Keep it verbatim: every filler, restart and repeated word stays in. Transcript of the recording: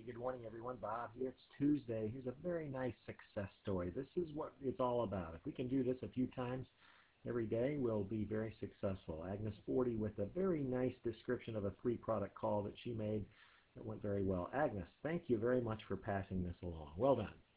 Hey, good morning, everyone. Bob here. It's Tuesday. Here's a very nice success story. This is what it's all about. If we can do this a few times every day, we'll be very successful. Agnes forty with a very nice description of a three-product call that she made that went very well. Agnes, thank you very much for passing this along. Well done.